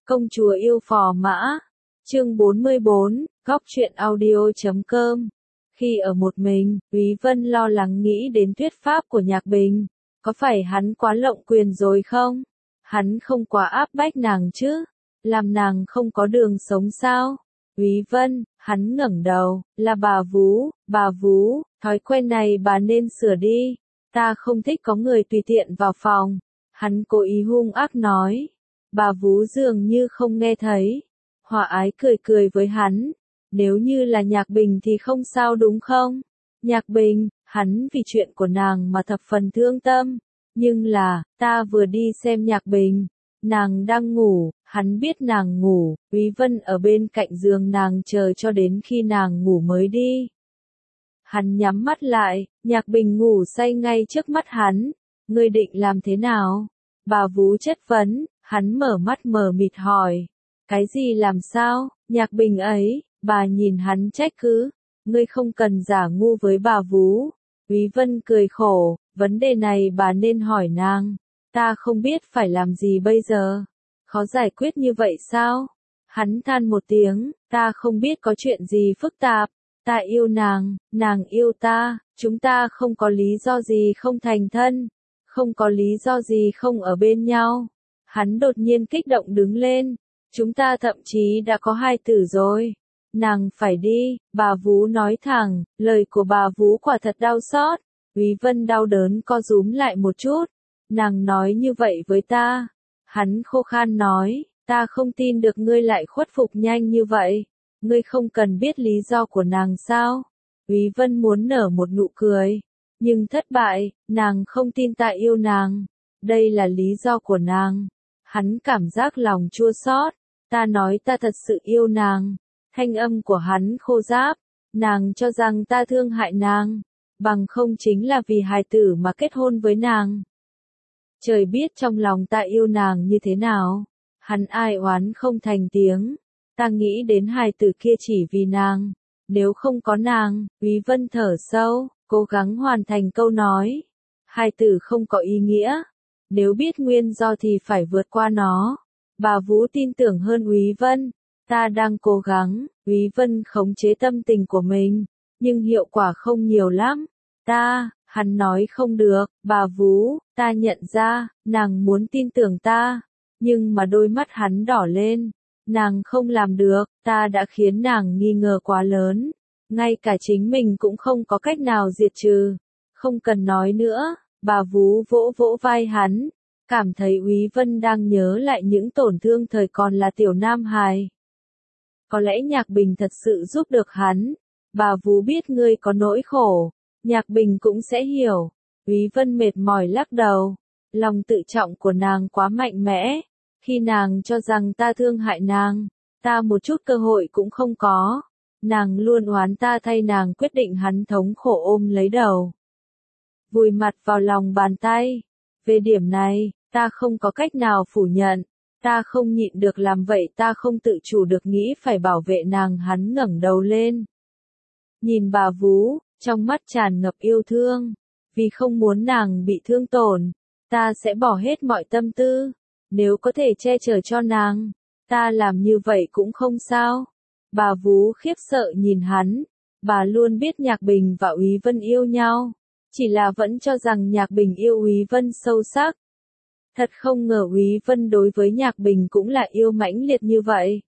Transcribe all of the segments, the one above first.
Công chúa yêu phò mã. Chương 44, góc truyện audio.com. Khi ở một mình, Úy Vân lo lắng nghĩ đến thuyết pháp của Nhạc Bình. Có phải hắn quá lộng quyền rồi không? Hắn không quá áp bách nàng chứ? Làm nàng không có đường sống sao? Úy Vân, hắn ngẩng đầu, là bà Vú, thói quen này bà nên sửa đi. Ta không thích có người tùy tiện vào phòng. Hắn cố ý hung ác nói. Bà Vú dường như không nghe thấy. Hòa ái cười cười với hắn. Nếu như là Nhạc Bình thì không sao đúng không? Nhạc Bình, hắn vì chuyện của nàng mà thập phần thương tâm. Nhưng là, ta vừa đi xem Nhạc Bình. Nàng đang ngủ, hắn biết nàng ngủ, Úy Vân ở bên cạnh giường nàng chờ cho đến khi nàng ngủ mới đi. Hắn nhắm mắt lại, Nhạc Bình ngủ say ngay trước mắt hắn. Ngươi định làm thế nào? Bà Vú chất vấn, hắn mở mắt mờ mịt hỏi. Cái gì làm sao? Nhạc Bình ấy, bà nhìn hắn trách cứ. Ngươi không cần giả ngu với bà Vú. Úy Vân cười khổ, vấn đề này bà nên hỏi nàng. Ta không biết phải làm gì bây giờ. Khó giải quyết như vậy sao? Hắn than một tiếng, ta không biết có chuyện gì phức tạp. Ta yêu nàng yêu ta, chúng ta không có lý do gì không thành thân. Không có lý do gì không ở bên nhau. Hắn đột nhiên kích động đứng lên. Chúng ta thậm chí đã có 2 tử rồi. Nàng phải đi, bà Vú nói thẳng, lời của bà Vú quả thật đau xót. Úy Vân đau đớn co rúm lại một chút. Nàng nói như vậy với ta. Hắn khô khan nói, ta không tin được ngươi lại khuất phục nhanh như vậy. Ngươi không cần biết lý do của nàng sao? Úy Vân muốn nở một nụ cười. Nhưng thất bại, nàng không tin ta yêu nàng. Đây là lý do của nàng. Hắn cảm giác lòng chua xót. Ta nói ta thật sự yêu nàng. Thanh âm của hắn khô ráp. Nàng cho rằng ta thương hại nàng. Bằng không chính là vì hài tử mà kết hôn với nàng. Trời biết trong lòng ta yêu nàng như thế nào. Hắn ai oán không thành tiếng. Ta nghĩ đến hài tử kia chỉ vì nàng. Nếu không có nàng, Úy Vân thở sâu, cố gắng hoàn thành câu nói. Hài tử không có ý nghĩa. Nếu biết nguyên do thì phải vượt qua nó. Bà Vú tin tưởng hơn Úy Vân. Ta đang cố gắng. Úy Vân khống chế tâm tình của mình. Nhưng hiệu quả không nhiều lắm. Hắn nói không được, bà Vú, ta nhận ra, nàng muốn tin tưởng ta. Nhưng mà đôi mắt hắn đỏ lên. Nàng không làm được, ta đã khiến nàng nghi ngờ quá lớn. Ngay cả chính mình cũng không có cách nào diệt trừ. Không cần nói nữa, bà Vú vỗ vỗ vai hắn. Cảm thấy Úy Vân đang nhớ lại những tổn thương thời còn là tiểu nam hài. Có lẽ Nhạc Bình thật sự giúp được hắn. Bà Vú biết ngươi có nỗi khổ. Nhạc Bình cũng sẽ hiểu. Úy Vân mệt mỏi lắc đầu. Lòng tự trọng của nàng quá mạnh mẽ. Khi nàng cho rằng ta thương hại nàng, ta một chút cơ hội cũng không có. Nàng luôn oán ta thay nàng quyết định. Hắn thống khổ ôm lấy đầu. Vùi mặt vào lòng bàn tay. Về điểm này, ta không có cách nào phủ nhận. Ta không nhịn được làm vậy, ta không tự chủ được nghĩ phải bảo vệ nàng. Hắn ngẩng đầu lên. Nhìn bà Vú, trong mắt tràn ngập yêu thương. Vì không muốn nàng bị thương tổn, ta sẽ bỏ hết mọi tâm tư. Nếu có thể che chở cho nàng, ta làm như vậy cũng không sao. Bà Vú khiếp sợ nhìn hắn. Bà luôn biết Nhạc Bình và Úy Vân yêu nhau. Chỉ là vẫn cho rằng Nhạc Bình yêu Úy Vân sâu sắc. Thật không ngờ Úy Vân đối với Nhạc Bình cũng là yêu mãnh liệt như vậy.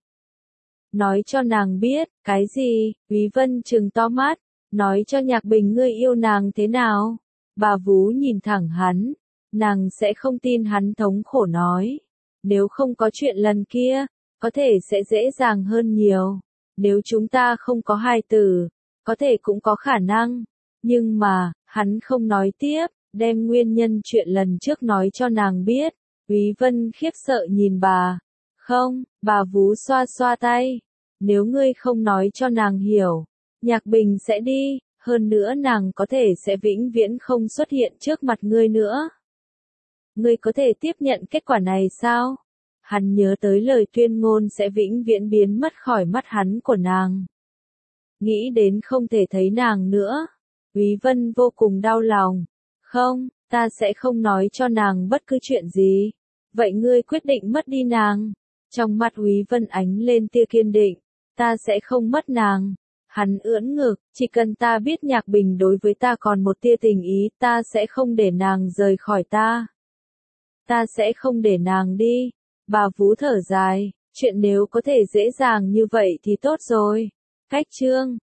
Nói cho nàng biết, cái gì? Úy Vân trừng to mắt. Nói cho Nhạc Bình ngươi yêu nàng thế nào? Bà Vú nhìn thẳng hắn. Nàng sẽ không tin. Hắn thống khổ nói. Nếu không có chuyện lần kia, có thể sẽ dễ dàng hơn nhiều. Nếu chúng ta không có hài tử, có thể cũng có khả năng. Nhưng mà, hắn không nói tiếp, đem nguyên nhân chuyện lần trước nói cho nàng biết. Úy Vân khiếp sợ nhìn bà. Không, bà Vú xoa xoa tay. Nếu ngươi không nói cho nàng hiểu, Nhạc Bình sẽ đi, hơn nữa nàng có thể sẽ vĩnh viễn không xuất hiện trước mặt ngươi nữa. Ngươi có thể tiếp nhận kết quả này sao? Hắn nhớ tới lời tuyên ngôn sẽ vĩnh viễn biến mất khỏi mắt hắn của nàng. Nghĩ đến không thể thấy nàng nữa. Úy Vân vô cùng đau lòng. Không, ta sẽ không nói cho nàng bất cứ chuyện gì. Vậy ngươi quyết định mất đi nàng. Trong mắt Úy Vân ánh lên tia kiên định, ta sẽ không mất nàng. Hắn ưỡn ngực, chỉ cần ta biết Nhạc Bình đối với ta còn một tia tình ý, ta sẽ không để nàng rời khỏi ta. Ta sẽ không để nàng đi. Bà Vú thở dài, chuyện nếu có thể dễ dàng như vậy thì tốt rồi. Cách chương